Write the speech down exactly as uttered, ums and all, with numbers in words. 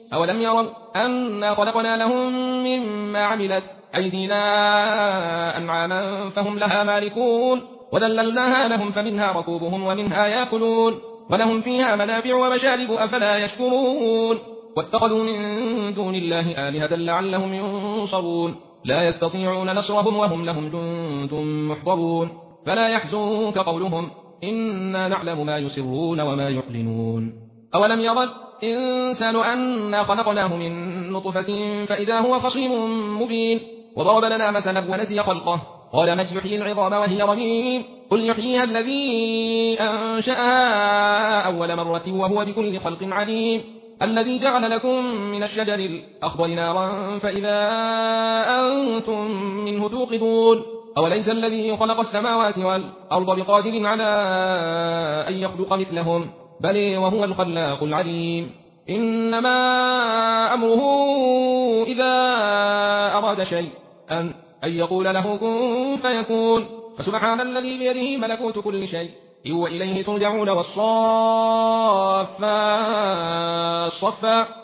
أولم يروا أنا خلقنا لهم مما عملت أيدينا أنعاما فهم لها مالكون وذللناها لهم فمنها ركوبهم ومنها يأكلون ولهم فيها منافع ومشارب أفلا يشكرون واتخذوا من دون الله آلهة لعلهم ينصرون لا يستطيعون نصرهم وهم لهم جند محضرون فلا يحزنك قولهم إنا نعلم ما يسرون وما يعلنون أولم يرى الإنسان أنا خلقناه من نطفة فإذا هو خصيم مبين وضرب لنا مثلا ونسي خلقه قال من يحيي العظام وهي رميم قل يحييها الذي أنشأها أول مرة وهو بكل خلق عليم الذي جعل لكم من الشجر الأخضر نارا فإذا أنتم منه توقدون أوليس الذي خلق السماوات والأرض بقادر على أن يخلق مثلهم بل وهو الخلاق العليم إنما أمره إذا أراد شيء أن أن يقول له كن فيكون فسبحان الذي بيده ملكوت كل شيء وإليه ترجعون والصافات صفا